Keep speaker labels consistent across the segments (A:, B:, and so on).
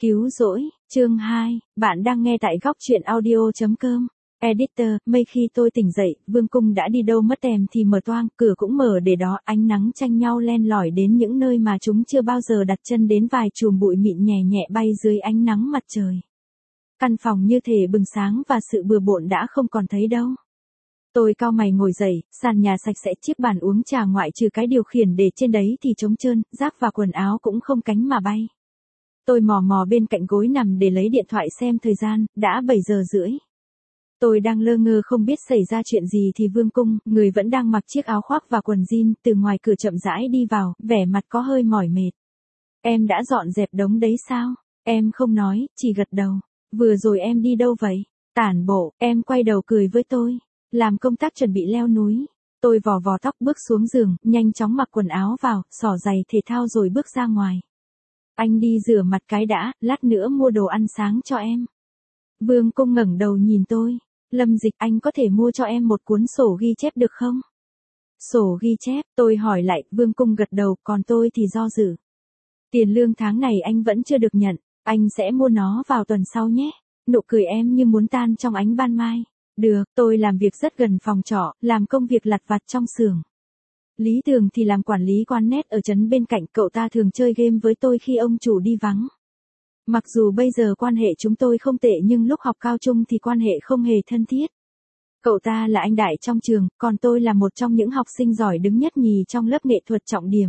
A: Cứu rỗi, chương 2, bạn đang nghe tại góc truyện audio.com. Editor, mây khi tôi tỉnh dậy, vương cung đã đi đâu mất tèm thì mở toang, cửa cũng mở để đó, ánh nắng tranh nhau len lỏi đến những nơi mà chúng chưa bao giờ đặt chân đến, vài chùm bụi mịn nhẹ nhẹ bay dưới ánh nắng mặt trời. Căn phòng như thể bừng sáng và sự bừa bộn đã không còn thấy đâu. Tôi cau mày ngồi dậy, sàn nhà sạch sẽ, chiếc bàn uống trà ngoại trừ cái điều khiển để trên đấy thì trống trơn, giáp và quần áo cũng không cánh mà bay. Tôi mò mò bên cạnh gối nằm để lấy điện thoại xem thời gian, đã 7 giờ rưỡi. Tôi đang lơ ngơ không biết xảy ra chuyện gì thì vương cung, người vẫn đang mặc chiếc áo khoác và quần jean, từ ngoài cửa chậm rãi đi vào, vẻ mặt có hơi mỏi mệt. Em đã dọn dẹp đống đấy sao? Em không nói, chỉ gật đầu. Vừa rồi em đi đâu vậy? Tản bộ, em quay đầu cười với tôi. Làm công tác chuẩn bị leo núi. Tôi vò vò tóc bước xuống giường, nhanh chóng mặc quần áo vào, xỏ giày thể thao rồi bước ra ngoài. Anh đi rửa mặt cái đã, lát nữa mua đồ ăn sáng cho em. Vương cung ngẩng đầu nhìn tôi. Lâm Dịch, anh có thể mua cho em một cuốn sổ ghi chép được không? Sổ ghi chép, tôi hỏi lại, vương cung gật đầu, còn tôi thì do dự. Tiền lương tháng này anh vẫn chưa được nhận, anh sẽ mua nó vào tuần sau nhé. Nụ cười em như muốn tan trong ánh ban mai. Được, tôi làm việc rất gần phòng trọ, làm công việc lặt vặt trong xưởng. Lý Tường thì làm quản lý quán net ở trấn bên cạnh, cậu ta thường chơi game với tôi khi ông chủ đi vắng. Mặc dù bây giờ quan hệ chúng tôi không tệ nhưng lúc học cao trung thì quan hệ không hề thân thiết. Cậu ta là anh đại trong trường, còn tôi là một trong những học sinh giỏi đứng nhất nhì trong lớp nghệ thuật trọng điểm.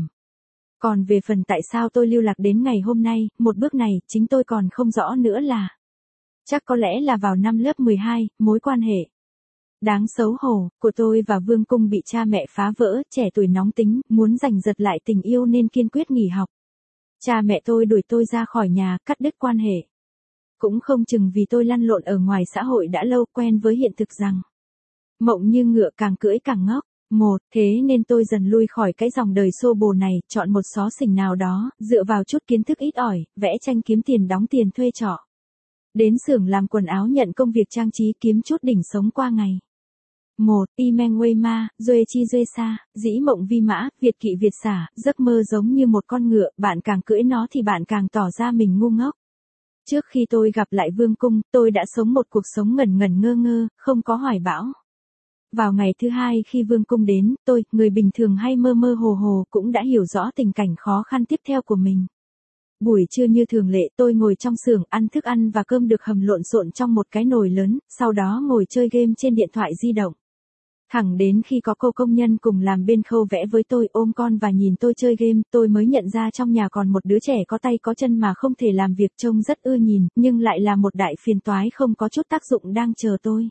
A: Còn về phần tại sao tôi lưu lạc đến ngày hôm nay, một bước này, chính tôi còn không rõ nữa là. Chắc có lẽ là vào năm lớp 12, mối quan hệ đáng xấu hổ của tôi và vương cung bị cha mẹ phá vỡ, trẻ tuổi nóng tính, muốn giành giật lại tình yêu nên kiên quyết nghỉ học. Cha mẹ tôi đuổi tôi ra khỏi nhà, cắt đứt quan hệ. Cũng không chừng vì tôi lăn lộn ở ngoài xã hội đã lâu, quen với hiện thực rằng mộng như ngựa càng cưỡi càng ngốc. Thế nên tôi dần lui khỏi cái dòng đời xô bồ này, chọn một xó xỉnh nào đó, dựa vào chút kiến thức ít ỏi, vẽ tranh kiếm tiền đóng tiền thuê trọ. Đến xưởng làm quần áo nhận công việc trang trí kiếm chút đỉnh sống qua ngày. Imeng Wei Ma, Duy Chi Duy Sa, dĩ mộng vi mã, Việt kỵ Việt xả, giấc mơ giống như một con ngựa, bạn càng cưỡi nó thì bạn càng tỏ ra mình ngu ngốc. Trước khi tôi gặp lại vương cung, tôi đã sống một cuộc sống ngẩn ngẩn ngơ ngơ, không có hoài bão. Vào ngày thứ hai khi vương cung đến, tôi, người bình thường hay mơ mơ hồ hồ, cũng đã hiểu rõ tình cảnh khó khăn tiếp theo của mình. Buổi trưa như thường lệ, tôi ngồi trong xưởng ăn thức ăn và cơm được hầm lộn xộn trong một cái nồi lớn, sau đó ngồi chơi game trên điện thoại di động. Thẳng đến khi có cô công nhân cùng làm bên khâu vẽ với tôi, ôm con và nhìn tôi chơi game, tôi mới nhận ra trong nhà còn một đứa trẻ có tay có chân mà không thể làm việc, trông rất ưa nhìn, nhưng lại là một đại phiền toái không có chút tác dụng đang chờ tôi.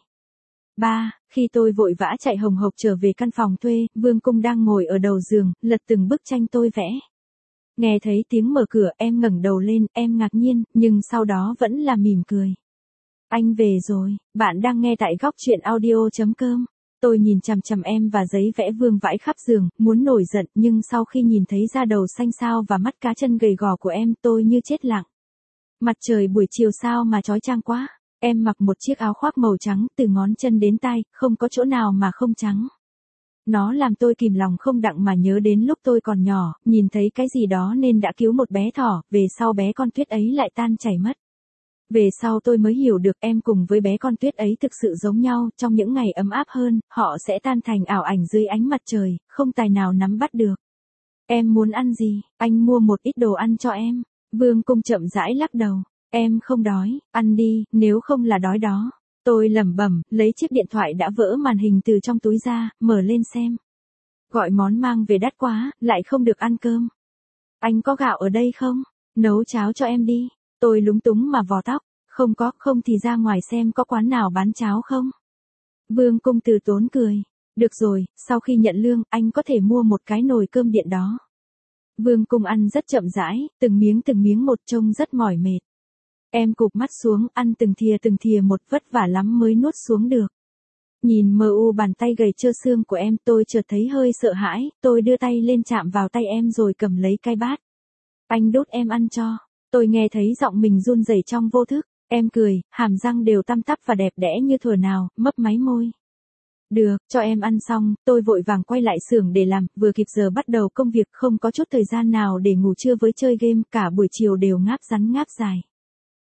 A: Khi tôi vội vã chạy hồng hộc trở về căn phòng thuê, vương cung đang ngồi ở đầu giường, lật từng bức tranh tôi vẽ. Nghe thấy tiếng mở cửa, em ngẩng đầu lên, em ngạc nhiên, nhưng sau đó vẫn là mỉm cười. Anh về rồi, bạn đang nghe tại góc truyện audio.com. Tôi nhìn chằm chằm em và giấy vẽ vương vãi khắp giường, muốn nổi giận, nhưng sau khi nhìn thấy da đầu xanh xao và mắt cá chân gầy gò của em, tôi như chết lặng. Mặt trời buổi chiều sao mà chói chang quá. Em mặc một chiếc áo khoác màu trắng, từ ngón chân đến tai, không có chỗ nào mà không trắng. Nó làm tôi kìm lòng không đặng mà nhớ đến lúc tôi còn nhỏ, nhìn thấy cái gì đó nên đã cứu một bé thỏ, về sau bé con tuyết ấy lại tan chảy mất. Về sau tôi mới hiểu được em cùng với bé con tuyết ấy thực sự giống nhau, trong những ngày ấm áp hơn, họ sẽ tan thành ảo ảnh dưới ánh mặt trời, không tài nào nắm bắt được. Em muốn ăn gì, anh mua một ít đồ ăn cho em. Vương cung chậm rãi lắc đầu. Em không đói, ăn đi, nếu không là đói đó. Tôi lẩm bẩm, lấy chiếc điện thoại đã vỡ màn hình từ trong túi ra, mở lên xem. Gọi món mang về đắt quá, lại không được ăn cơm. Anh có gạo ở đây không? Nấu cháo cho em đi. Tôi lúng túng mà vò tóc. Không thì ra ngoài xem có quán nào bán cháo không? Vương cung từ tốn cười. Được rồi, sau khi nhận lương, anh có thể mua một cái nồi cơm điện đó. Vương cung ăn rất chậm rãi, từng miếng một, trông rất mỏi mệt. Em cụp mắt xuống, ăn từng thìa một, vất vả lắm mới nuốt xuống được. Nhìn mờ u bàn tay gầy trơ xương của em, tôi chợt thấy hơi sợ hãi, tôi đưa tay lên chạm vào tay em rồi cầm lấy cái bát. Anh đút em ăn cho. Tôi nghe thấy giọng mình run rẩy trong vô thức. Em cười, hàm răng đều tăm tắp và đẹp đẽ như thuở nào, mấp máy môi. Được, cho em ăn xong, tôi vội vàng quay lại xưởng để làm, vừa kịp giờ bắt đầu công việc, không có chút thời gian nào để ngủ trưa với chơi game, cả buổi chiều đều ngáp rắn ngáp dài.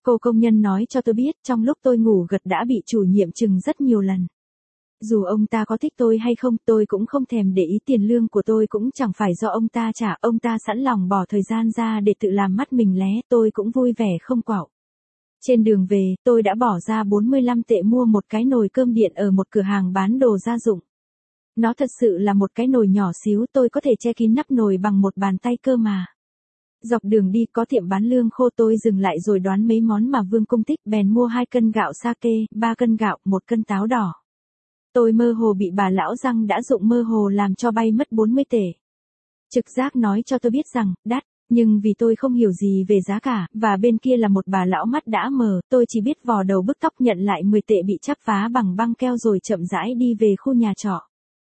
A: Cô công nhân nói cho tôi biết trong lúc tôi ngủ gật đã bị chủ nhiệm trừng rất nhiều lần. Dù ông ta có thích tôi hay không tôi cũng không thèm để ý, tiền lương của tôi cũng chẳng phải do ông ta trả, ông ta sẵn lòng bỏ thời gian ra để tự làm mắt mình lé, tôi cũng vui vẻ không quạo. Trên đường về, tôi đã bỏ ra 45 tệ mua một cái nồi cơm điện ở một cửa hàng bán đồ gia dụng. Nó thật sự là một cái nồi nhỏ xíu, tôi có thể che kín nắp nồi bằng một bàn tay cơ mà. Dọc đường đi có tiệm bán lương khô, tôi dừng lại rồi đoán mấy món mà Vương Cung thích, bèn mua 2 cân gạo sake, 3 cân gạo, 1 cân táo đỏ. Tôi mơ hồ bị bà lão răng đã dụng mơ hồ làm cho bay mất 40 tệ. Trực giác nói cho tôi biết rằng, đắt, nhưng vì tôi không hiểu gì về giá cả, và bên kia là một bà lão mắt đã mờ, tôi chỉ biết vò đầu bứt tóc nhận lại 10 tệ bị chắp vá bằng băng keo rồi chậm rãi đi về khu nhà trọ.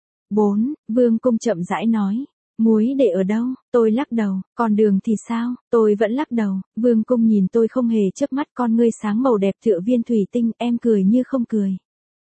A: 4. Vương Cung chậm rãi nói. Muối để ở đâu? Tôi lắc đầu. Còn đường thì sao? Tôi vẫn lắc đầu. Vương Cung nhìn tôi không hề chớp mắt, con ngươi sáng màu đẹp tựa viên thủy tinh, em cười như không cười.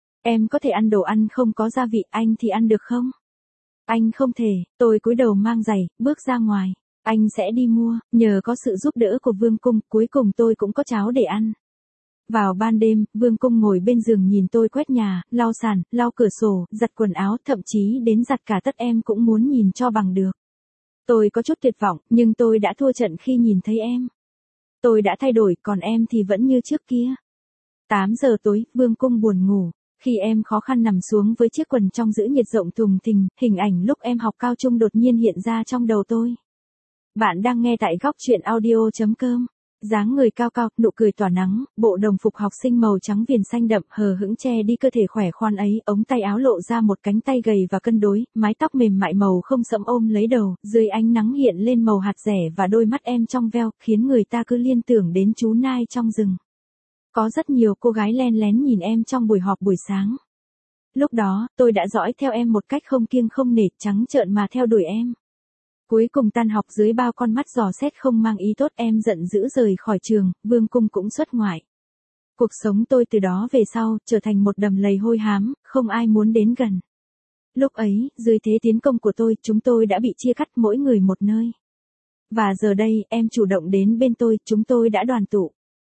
A: Em có thể ăn đồ ăn không có gia vị, anh thì ăn được không? Anh không thể. Tôi cúi đầu mang giày, bước ra ngoài. Anh sẽ đi mua. Nhờ có sự giúp đỡ của Vương Cung, cuối cùng tôi cũng có cháo để ăn. Vào ban đêm, Vương Cung ngồi bên giường nhìn tôi quét nhà, lau sàn, lau cửa sổ, giặt quần áo, thậm chí đến giặt cả tất em cũng muốn nhìn cho bằng được. Tôi có chút tuyệt vọng, nhưng tôi đã thua trận khi nhìn thấy em. Tôi đã thay đổi, còn em thì vẫn như trước kia. 8 giờ tối, Vương Cung buồn ngủ. Khi em khó khăn nằm xuống với chiếc quần trong giữ nhiệt rộng thùng thình, hình ảnh lúc em học cao trung đột nhiên hiện ra trong đầu tôi. Bạn đang nghe tại góc truyện audio.com. Dáng người cao cao, nụ cười tỏa nắng, bộ đồng phục học sinh màu trắng viền xanh đậm hờ hững che đi cơ thể khỏe khoan ấy, ống tay áo lộ ra một cánh tay gầy và cân đối, mái tóc mềm mại màu không sẫm ôm lấy đầu, dưới ánh nắng hiện lên màu hạt dẻ và đôi mắt em trong veo, khiến người ta cứ liên tưởng đến chú nai trong rừng. Có rất nhiều cô gái len lén nhìn em trong buổi họp buổi sáng. Lúc đó, tôi đã dõi theo em một cách không kiêng không nể, trắng trợn mà theo đuổi em. Cuối cùng tan học dưới bao con mắt dò xét không mang ý tốt, em giận dữ rời khỏi trường, Vương Cung cũng xuất ngoại. Cuộc sống tôi từ đó về sau, trở thành một đầm lầy hôi hám, không ai muốn đến gần. Lúc ấy, dưới thế tiến công của tôi, chúng tôi đã bị chia cắt mỗi người một nơi. Và giờ đây, em chủ động đến bên tôi, chúng tôi đã đoàn tụ.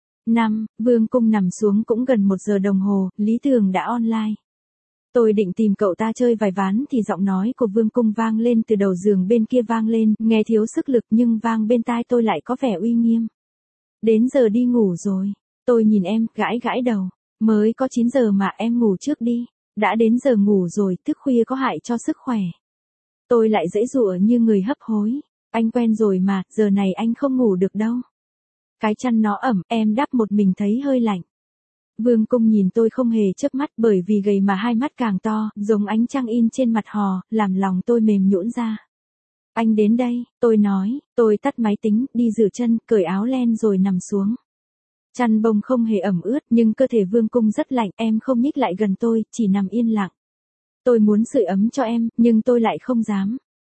A: 5. Vương Cung nằm xuống cũng gần 1 giờ đồng hồ, Lý Thường đã online. Tôi định tìm cậu ta chơi vài ván thì giọng nói của Vương Cung vang lên từ đầu giường bên kia vang lên, nghe thiếu sức lực nhưng vang bên tai tôi lại có vẻ uy nghiêm. Đến giờ đi ngủ rồi. Tôi nhìn em, gãi gãi đầu. Mới có 9 giờ mà em ngủ trước đi. Đã đến giờ ngủ rồi, thức khuya có hại cho sức khỏe. Tôi lại giãy giụa như người hấp hối. Anh quen rồi mà, giờ này anh không ngủ được đâu. Cái chăn nó ẩm, em đắp một mình thấy hơi lạnh. Vương Cung nhìn tôi không hề chớp mắt, bởi vì gầy mà hai mắt càng to, giống ánh trăng in trên mặt hò, làm lòng tôi mềm nhũn ra. Anh đến đây, tôi nói, tôi tắt máy tính, đi rửa chân, cởi áo len rồi nằm xuống. Chăn bông không hề ẩm ướt, nhưng cơ thể Vương Cung rất lạnh, em không nhích lại gần tôi, chỉ nằm yên lặng. Tôi muốn sưởi ấm cho em, nhưng tôi lại không dám.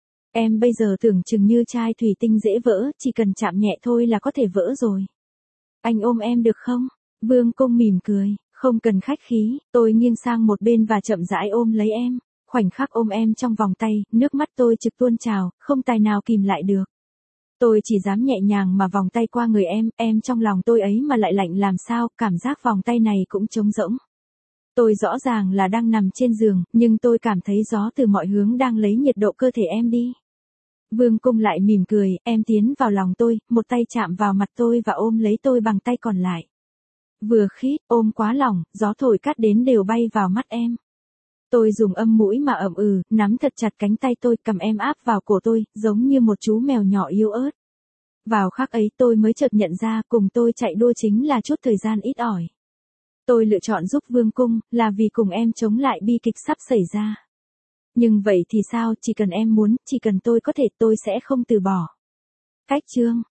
A: Em bây giờ tưởng chừng như chai thủy tinh dễ vỡ, chỉ cần chạm nhẹ thôi là có thể vỡ rồi. Anh ôm em được không? Vương Cung mỉm cười, không cần khách khí, tôi nghiêng sang một bên và chậm rãi ôm lấy em. Khoảnh khắc ôm em trong vòng tay, nước mắt tôi trực tuôn trào, không tài nào kìm lại được. Tôi chỉ dám nhẹ nhàng mà vòng tay qua người em trong lòng tôi ấy mà lại lạnh làm sao, cảm giác vòng tay này cũng trống rỗng. Tôi rõ ràng là đang nằm trên giường, nhưng tôi cảm thấy gió từ mọi hướng đang lấy nhiệt độ cơ thể em đi. Vương Cung lại mỉm cười, em tiến vào lòng tôi, một tay chạm vào mặt tôi và ôm lấy tôi bằng tay còn lại. Vừa khít, ôm quá lỏng, gió thổi cát đến đều bay vào mắt em. Tôi dùng âm mũi mà ậm nắm thật chặt cánh tay tôi, cầm em áp vào cổ tôi, giống như một chú mèo nhỏ yếu ớt. Vào khắc ấy tôi mới chợt nhận ra cùng tôi chạy đua chính là chút thời gian ít ỏi. Tôi lựa chọn giúp Vương Cung, là vì cùng em chống lại bi kịch sắp xảy ra. Nhưng vậy thì sao, chỉ cần em muốn, chỉ cần tôi có thể, tôi sẽ không từ bỏ. Cách chương